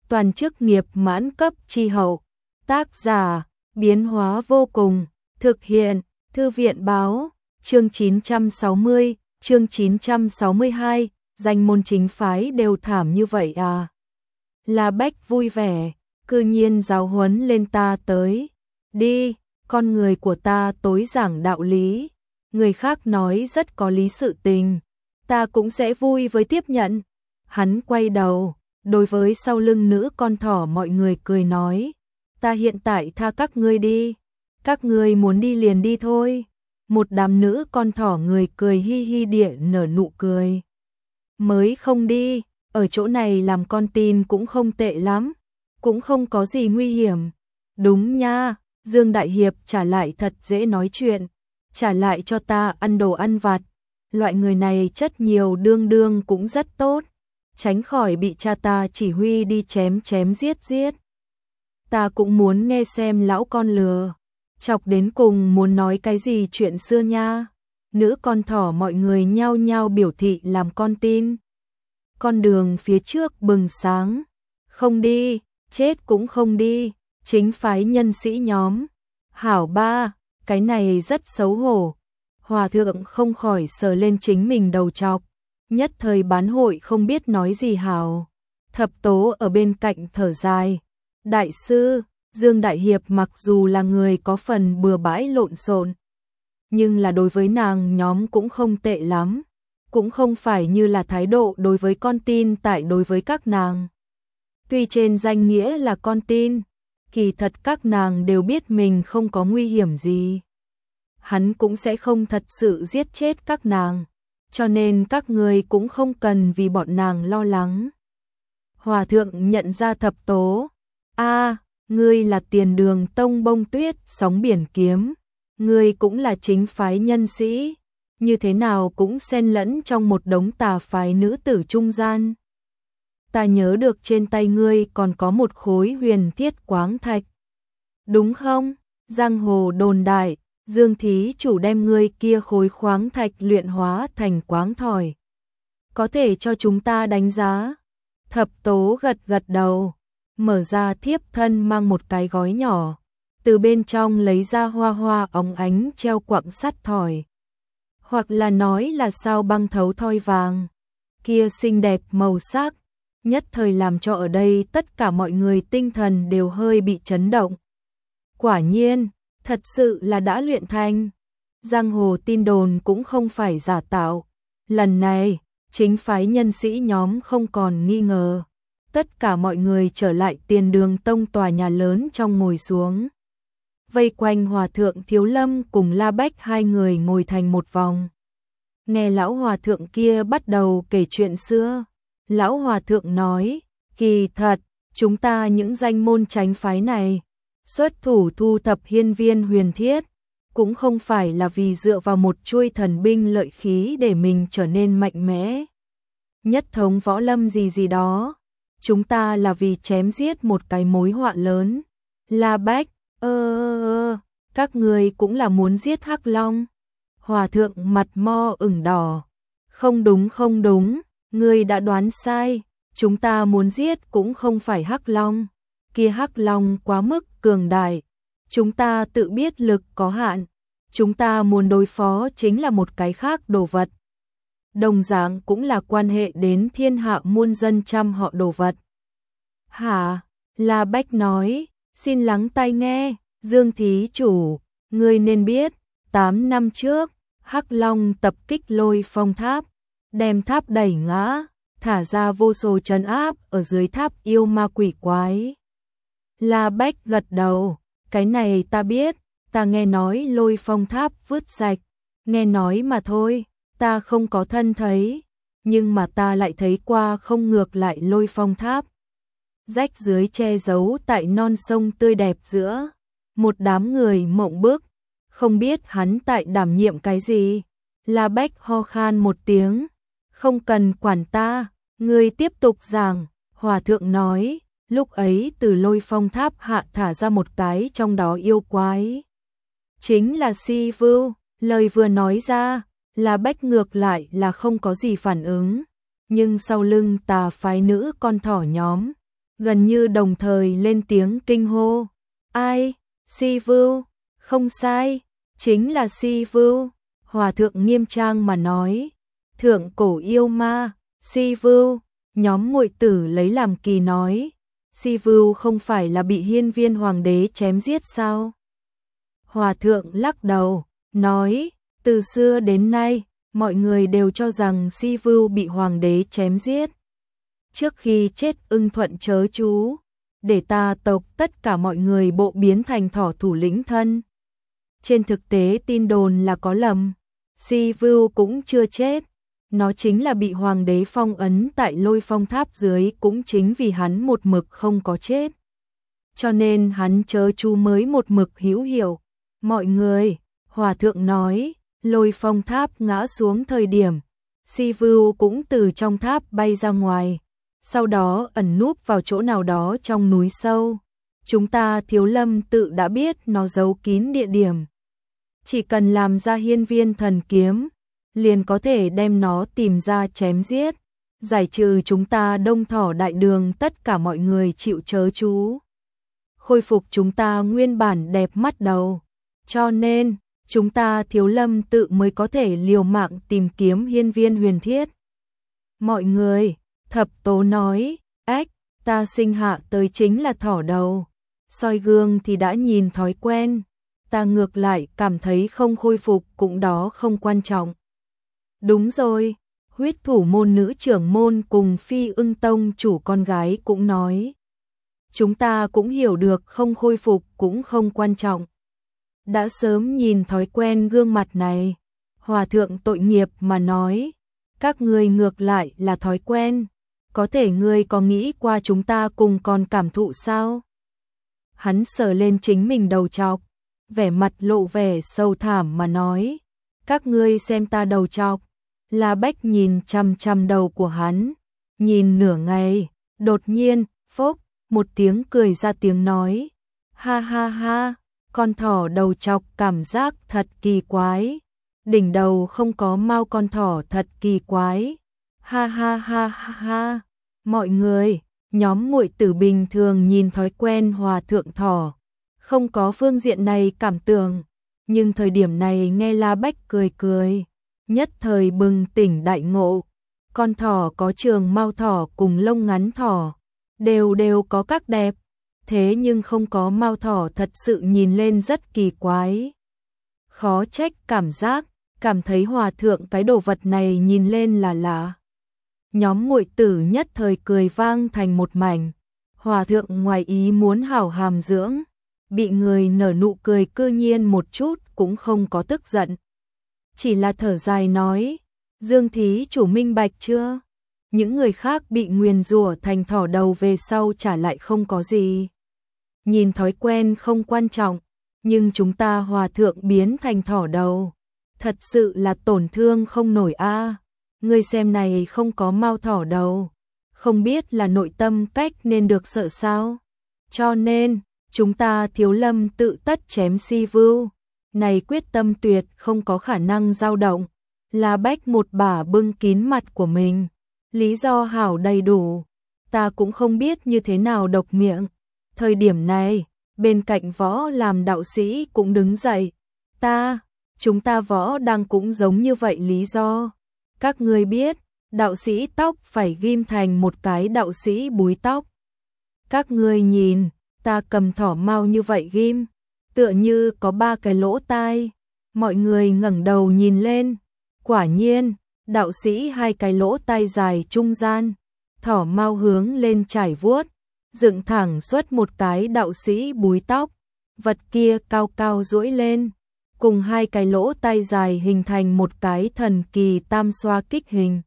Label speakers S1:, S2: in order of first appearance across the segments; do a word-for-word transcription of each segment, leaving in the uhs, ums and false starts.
S1: toàn chức nghiệp mãn cấp chi hậu. Tác giả, biến hóa vô cùng, thực hiện, Thư viện báo, chương chín trăm sáu mươi, chương chín trăm sáu mươi hai, danh môn chính phái đều thảm như vậy à. La Bách vui vẻ, cư nhiên giáo huấn lên ta tới. Đi, con người của ta tối giảng đạo lý, người khác nói rất có lý sự tình, ta cũng sẽ vui với tiếp nhận. Hắn quay đầu, đối với sau lưng nữ con thỏ mọi người cười nói, ta hiện tại tha các ngươi đi, các ngươi muốn đi liền đi thôi. Một đám nữ con thỏ người cười hi hi địa nở nụ cười. Mới không đi, ở chỗ này làm con tin cũng không tệ lắm, cũng không có gì nguy hiểm. Đúng nha, Dương Đại Hiệp trả lại thật dễ nói chuyện, trả lại cho ta ăn đồ ăn vặt. Loại người này chất nhiều đương đương cũng rất tốt, tránh khỏi bị cha ta chỉ huy đi chém chém giết giết. Ta cũng muốn nghe xem lão con lừa, chọc đến cùng muốn nói cái gì chuyện xưa nha. Nữ con thỏ mọi người nhao nhao biểu thị làm con tin. Con đường phía trước bừng sáng, không đi, chết cũng không đi, chính phái nhân sĩ nhóm. Hảo ba, cái này rất xấu hổ. Hòa thượng không khỏi sờ lên chính mình đầu trọc, nhất thời bán hội không biết nói gì hảo. Thập tố ở bên cạnh thở dài. Đại sư, Dương Đại Hiệp mặc dù là người có phần bừa bãi lộn xộn, nhưng là đối với nàng nhóm cũng không tệ lắm, cũng không phải như là thái độ đối với con tin tại đối với các nàng. Tuy trên danh nghĩa là con tin, kỳ thật các nàng đều biết mình không có nguy hiểm gì. Hắn cũng sẽ không thật sự giết chết các nàng, cho nên các người cũng không cần vì bọn nàng lo lắng. Hòa thượng nhận ra thập tố. A, ngươi là Tiền Đường Tông Bông Tuyết sóng biển kiếm, ngươi cũng là chính phái nhân sĩ, như thế nào cũng xen lẫn trong một đống tà phái nữ tử trung gian. Ta nhớ được trên tay ngươi còn có một khối huyền thiết quáng thạch. Đúng không? Giang hồ đồn đại, Dương thí chủ đem ngươi kia khối khoáng thạch luyện hóa thành quáng thỏi. Có thể cho chúng ta đánh giá? Thập tố gật gật đầu, mở ra thiếp thân mang một cái gói nhỏ, từ bên trong lấy ra hoa hoa óng ánh treo quặng sắt thỏi. Hoặc là nói là sao băng thấu thoi vàng, kia xinh đẹp màu sắc, nhất thời làm cho ở đây tất cả mọi người tinh thần đều hơi bị chấn động. Quả nhiên, thật sự là đã luyện thành. Giang hồ tin đồn cũng không phải giả tạo. Lần này, chính phái nhân sĩ nhóm không còn nghi ngờ. Tất cả mọi người trở lại Tiền Đường Tông tòa nhà lớn trong ngồi xuống. Vây quanh Hòa thượng Thiếu Lâm cùng La Bách hai người ngồi thành một vòng. Nghe lão hòa thượng kia bắt đầu kể chuyện xưa. Lão hòa thượng nói, kỳ thật, chúng ta những danh môn chánh phái này, xuất thủ thu thập hiên viên huyền thiết, cũng không phải là vì dựa vào một chuôi thần binh lợi khí để mình trở nên mạnh mẽ. Nhất thống võ lâm gì gì đó. Chúng ta là vì chém giết một cái mối họa lớn. La Bách, ơ ơ ơ, các người cũng là muốn giết Hắc Long. Hòa thượng mặt mo ửng đỏ. Không đúng không đúng, ngươi đã đoán sai, chúng ta muốn giết cũng không phải Hắc Long. Kia Hắc Long quá mức cường đại, chúng ta tự biết lực có hạn, chúng ta muốn đối phó chính là một cái khác đồ vật. Đồng dạng cũng là quan hệ đến thiên hạ muôn dân trăm họ đồ vật. Hả? La Bách nói, xin lắng tai nghe, Dương thí chủ, ngươi nên biết, tám năm trước, Hắc Long tập kích Lôi Phong tháp, đem tháp đẩy ngã, thả ra vô số trấn áp ở dưới tháp yêu ma quỷ quái. La Bách gật đầu, cái này ta biết, ta nghe nói Lôi Phong tháp vứt sạch, nghe nói mà thôi, ta không có thân thấy, nhưng mà ta lại thấy qua không ngược lại Lôi Phong tháp. Rách dưới che giấu tại non sông tươi đẹp giữa, một đám người mộng bức, không biết hắn tại đảm nhiệm cái gì. La Bách ho khan một tiếng, không cần quản ta, ngươi tiếp tục giảng. Hòa thượng nói, lúc ấy từ Lôi Phong tháp hạ thả ra một cái trong đó yêu quái. Chính là Si Vưu, lời vừa nói ra, La Bách ngược lại là không có gì phản ứng, nhưng sau lưng tà phái nữ con thỏ nhóm, gần như đồng thời lên tiếng kinh hô. Ai? Si Vưu? Không sai, chính là Si Vưu. Hòa thượng nghiêm trang mà nói. Thượng cổ yêu ma, Si Vưu. Nhóm muội tử lấy làm kỳ nói. Si Vưu không phải là bị Hiên Viên Hoàng đế chém giết sao? Hòa thượng lắc đầu, nói, từ xưa đến nay, mọi người đều cho rằng Si Vưu bị Hoàng đế chém giết. Trước khi chết ưng thuận chớ chú, để ta tộc tất cả mọi người bộ biến thành thỏ thủ lĩnh thân. Trên thực tế tin đồn là có lầm, Si Vưu cũng chưa chết. Nó chính là bị Hoàng đế phong ấn tại Lôi Phong Tháp dưới, cũng chính vì hắn một mực không có chết. Cho nên hắn chớ chú mới một mực hữu hiệu. Mọi người, Hòa thượng nói, Lôi Phong Tháp ngã xuống thời điểm, Si Vưu cũng từ trong tháp bay ra ngoài, sau đó ẩn núp vào chỗ nào đó trong núi sâu. Chúng ta Thiếu Lâm tự đã biết nó giấu kín địa điểm. Chỉ cần làm ra Hiên Viên thần kiếm, liền có thể đem nó tìm ra chém giết, giải trừ chúng ta Đông Thỏ Đại Đường tất cả mọi người chịu chớ chú. Khôi phục chúng ta nguyên bản đẹp mắt đầu. Cho nên, chúng ta Thiếu Lâm tự mới có thể liều mạng tìm kiếm Hiên Viên huyền thiết. Mọi người, Thập Tố nói, ếch, ta sinh hạ tới chính là thỏ đầu. Soi gương thì đã nhìn thói quen, ta ngược lại cảm thấy không khôi phục cũng đó không quan trọng. Đúng rồi, Huyết Thủ môn nữ trưởng môn cùng Phi Ưng Tông chủ con gái cũng nói. Chúng ta cũng hiểu được không khôi phục cũng không quan trọng. Đã sớm nhìn thói quen gương mặt này, Hòa thượng tội nghiệp mà nói, các ngươi ngược lại là thói quen, có thể ngươi có nghĩ qua chúng ta cùng còn cảm thụ sao? Hắn sờ lên chính mình đầu trọc, vẻ mặt lộ vẻ sâu thảm mà nói, các ngươi xem ta đầu trọc. La Bách nhìn chằm chằm đầu của hắn, nhìn nửa ngày, đột nhiên, phốc, một tiếng cười ra tiếng nói, ha ha ha, con thỏ đầu trọc cảm giác thật kỳ quái, đỉnh đầu không có mao con thỏ thật kỳ quái, ha ha ha ha ha, mọi người, nhóm muội tử bình thường nhìn thói quen Hòa thượng thỏ, không có phương diện này cảm tưởng, nhưng thời điểm này nghe La Bách cười cười, nhất thời bừng tỉnh đại ngộ, con thỏ có trường mao thỏ cùng lông ngắn thỏ, đều đều có các đẹp, thế nhưng không có mao thỏ thật sự nhìn lên rất kỳ quái. Khó trách cảm giác, cảm thấy Hòa thượng cái đồ vật này nhìn lên là lạ. Nhóm muội tử nhất thời cười vang thành một mảnh, Hòa thượng ngoài ý muốn hảo hàm dưỡng, bị người nở nụ cười cư nhiên một chút cũng không có tức giận. Chỉ là thở dài nói, Dương thí chủ minh bạch chưa? Những người khác bị nguyền rủa thành thỏ đầu về sau trả lại không có gì. Nhìn thói quen không quan trọng, nhưng chúng ta Hòa thượng biến thành thỏ đầu, thật sự là tổn thương không nổi a. À. Ngươi xem này không có mao thỏ đầu, không biết là nội tâm cách nên được sợ sao? Cho nên, chúng ta Thiếu Lâm tự tất chém Si Vưu. Này quyết tâm tuyệt không có khả năng dao động. La Bách một bả bưng kín mặt của mình, lý do hảo đầy đủ, ta cũng không biết như thế nào độc miệng. Thời điểm này, bên cạnh Võ làm đạo sĩ cũng đứng dậy, ta, chúng ta Võ đang cũng giống như vậy lý do. Các ngươi biết, đạo sĩ tóc phải ghim thành một cái đạo sĩ búi tóc. Các ngươi nhìn, ta cầm thỏ mau như vậy ghim, tựa như có ba cái lỗ tai. Mọi người ngẩng đầu nhìn lên, quả nhiên, đạo sĩ hai cái lỗ tai dài trung gian, thỏ mau hướng lên trải vuốt, dựng thẳng xuất một cái đạo sĩ búi tóc, vật kia cao cao duỗi lên, cùng hai cái lỗ tai dài hình thành một cái thần kỳ tam xoa kích hình.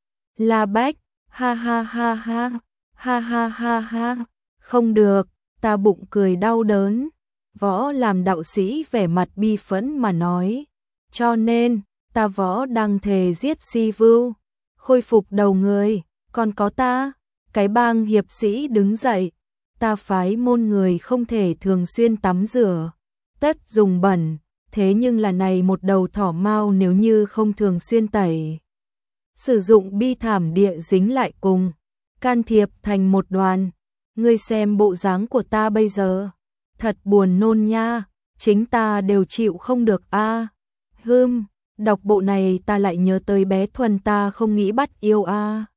S1: La Bách, ha ha ha ha, ha ha ha ha, không được, ta bụng cười đau đớn. Võ làm đạo sĩ vẻ mặt bi phẫn mà nói, cho nên, ta Võ đang thề giết Si Vưu, khôi phục đầu người, còn có ta, cái bang hiệp sĩ đứng dậy, ta phái môn người không thể thường xuyên tắm rửa, tất dùng bẩn, thế nhưng là này một đầu thỏ mau nếu như không thường xuyên tẩy, sử dụng bi thảm địa dính lại cùng, can thiệp thành một đoàn, Ngươi xem bộ dáng của ta bây giờ, thật buồn nôn nha, chính ta đều chịu không được a. À. Hừm, đọc bộ này ta lại nhớ tới bé Thuần ta không nghĩ bắt yêu a. À.